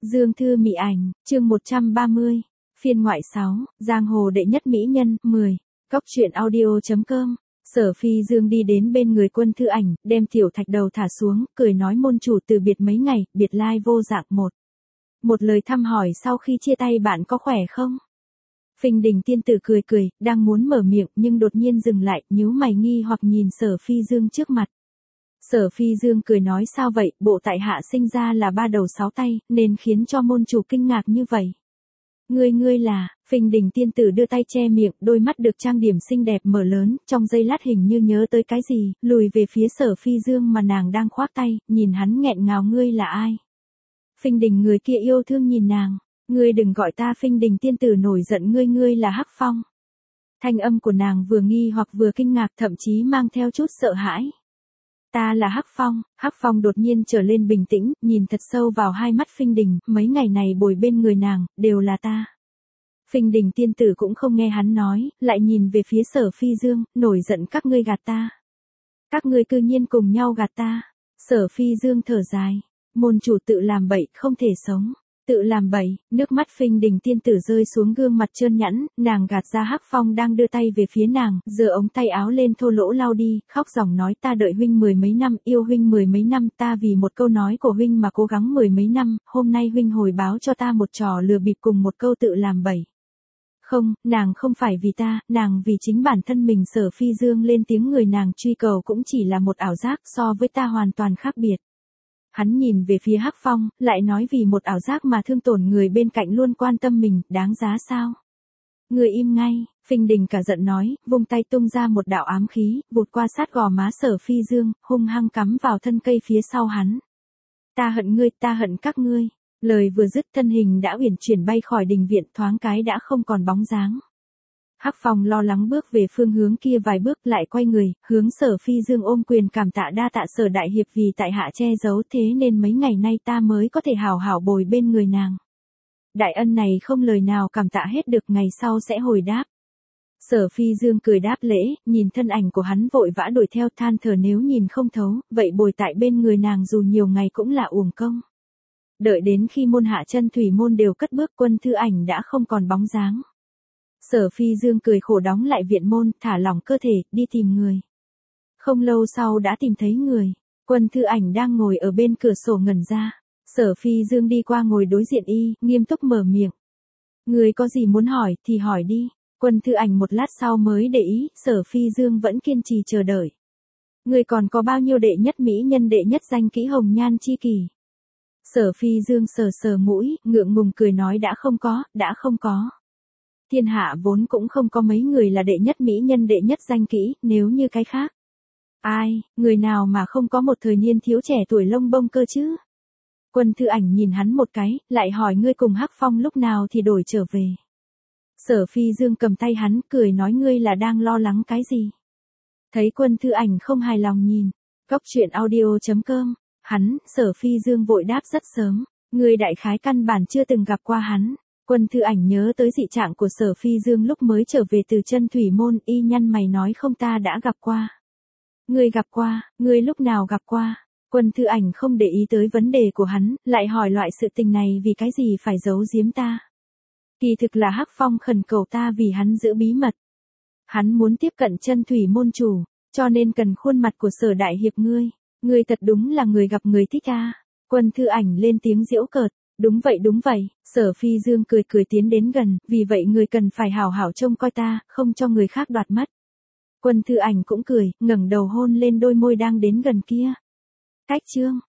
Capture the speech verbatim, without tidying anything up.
Dương Thư Mị Ảnh, chương một trăm ba mươi, phiên ngoại sáu, giang hồ đệ nhất mỹ nhân, mười, Cóc truyện audio chấm com. Sở Phi Dương đi đến bên người Quân Thư Ảnh, đem tiểu thạch đầu thả xuống, cười nói môn chủ từ biệt mấy ngày, biệt lai vô dạng một. Một lời thăm hỏi sau khi chia tay bạn có khỏe không? Phình Đình tiên tử cười cười, đang muốn mở miệng nhưng đột nhiên dừng lại, nhíu mày nghi hoặc nhìn Sở Phi Dương trước mặt. Sở Phi Dương cười nói sao vậy, bộ tại hạ sinh ra là ba đầu sáu tay, nên khiến cho môn chủ kinh ngạc như vậy. Ngươi ngươi là, Phình Đình tiên tử đưa tay che miệng, đôi mắt được trang điểm xinh đẹp mở lớn, trong giây lát hình như nhớ tới cái gì, lùi về phía Sở Phi Dương mà nàng đang khoác tay, nhìn hắn nghẹn ngào ngươi là ai? Phình Đình người kia yêu thương nhìn nàng, ngươi đừng gọi ta Phình Đình tiên tử nổi giận ngươi ngươi là Hắc Phong. Thanh âm của nàng vừa nghi hoặc vừa kinh ngạc thậm chí mang theo chút sợ hãi. Ta là Hắc Phong. Hắc Phong đột nhiên trở lên bình tĩnh, nhìn thật sâu vào hai mắt Phình Đình, mấy ngày này bồi bên người nàng, đều là ta. Phình Đình tiên tử cũng không nghe hắn nói, lại nhìn về phía Sở Phi Dương, nổi giận các ngươi gạt ta. Các ngươi cư nhiên cùng nhau gạt ta. Sở Phi Dương thở dài, môn chủ tự làm bậy, không thể sống. Tự làm bậy, nước mắt Phình Đình tiên tử rơi xuống gương mặt trơn nhẵn, nàng gạt ra Hắc Phong đang đưa tay về phía nàng, giơ ống tay áo lên thô lỗ lau đi, khóc ròng nói ta đợi huynh mười mấy năm, yêu huynh mười mấy năm, ta vì một câu nói của huynh mà cố gắng mười mấy năm, hôm nay huynh hồi báo cho ta một trò lừa bịp cùng một câu tự làm bậy. Không, nàng không phải vì ta, nàng vì chính bản thân mình. Sở Phi Dương lên tiếng người nàng truy cầu cũng chỉ là một ảo giác so với ta hoàn toàn khác biệt. Hắn nhìn về phía Hắc Phong, lại nói vì một ảo giác mà thương tổn người bên cạnh luôn quan tâm mình, đáng giá sao? Người im ngay, Phình Đình cả giận nói, vung tay tung ra một đạo ám khí, vụt qua sát gò má Sở Phi Dương, hung hăng cắm vào thân cây phía sau hắn. Ta hận ngươi, ta hận các ngươi. Lời vừa dứt thân hình đã uyển chuyển bay khỏi đình viện, thoáng cái đã không còn bóng dáng. Hắc Phong lo lắng bước về phương hướng kia vài bước lại quay người, hướng Sở Phi Dương ôm quyền cảm tạ đa tạ Sở đại hiệp vì tại hạ che giấu thế nên mấy ngày nay ta mới có thể hảo hảo bồi bên người nàng. Đại ân này không lời nào cảm tạ hết được, ngày sau sẽ hồi đáp. Sở Phi Dương cười đáp lễ, nhìn thân ảnh của hắn vội vã đuổi theo than thở nếu nhìn không thấu, vậy bồi tại bên người nàng dù nhiều ngày cũng là uổng công. Đợi đến khi môn hạ chân thủy môn đều cất bước Quân Thư Ảnh đã không còn bóng dáng. Sở Phi Dương cười khổ đóng lại viện môn, thả lỏng cơ thể, đi tìm người. Không lâu sau đã tìm thấy người, Quân Thư Ảnh đang ngồi ở bên cửa sổ ngẩn ra. Sở Phi Dương đi qua ngồi đối diện y, nghiêm túc mở miệng. Người có gì muốn hỏi thì hỏi đi. Quân Thư Ảnh một lát sau mới để ý, Sở Phi Dương vẫn kiên trì chờ đợi. Người còn có bao nhiêu đệ nhất mỹ nhân đệ nhất danh kỹ hồng nhan chi kỷ? Sở Phi Dương sờ sờ mũi, ngượng ngùng cười nói đã không có, đã không có. Thiên hạ vốn cũng không có mấy người là đệ nhất mỹ nhân đệ nhất danh kỹ, nếu như cái khác. Ai, người nào mà không có một thời niên thiếu trẻ tuổi lông bông cơ chứ? Quân Thư Ảnh nhìn hắn một cái, lại hỏi ngươi cùng Hắc Phong lúc nào thì đổi trở về. Sở Phi Dương cầm tay hắn, cười nói ngươi là đang lo lắng cái gì? Thấy Quân Thư Ảnh không hài lòng nhìn, Cóc truyện audio chấm com, hắn, Sở Phi Dương vội đáp rất sớm, ngươi đại khái căn bản chưa từng gặp qua hắn. Quân Thư Ảnh nhớ tới dị trạng của Sở Phi Dương lúc mới trở về từ chân thủy môn, y nhăn mày nói không ta đã gặp qua. Ngươi gặp qua, ngươi lúc nào gặp qua? Quân Thư Ảnh không để ý tới vấn đề của hắn, lại hỏi loại sự tình này vì cái gì phải giấu giếm ta. Kỳ thực là Hắc Phong khẩn cầu ta vì hắn giữ bí mật. Hắn muốn tiếp cận chân thủy môn chủ, cho nên cần khuôn mặt của Sở đại hiệp ngươi. Ngươi thật đúng là người gặp người thích ta. Quân Thư Ảnh lên tiếng giễu cợt. Đúng vậy đúng vậy, Sở Phi Dương cười cười tiến đến gần, vì vậy người cần phải hảo hảo trông coi ta, không cho người khác đoạt mất. Quân Thư Ảnh cũng cười, ngẩng đầu hôn lên đôi môi đang đến gần kia. Cách chương.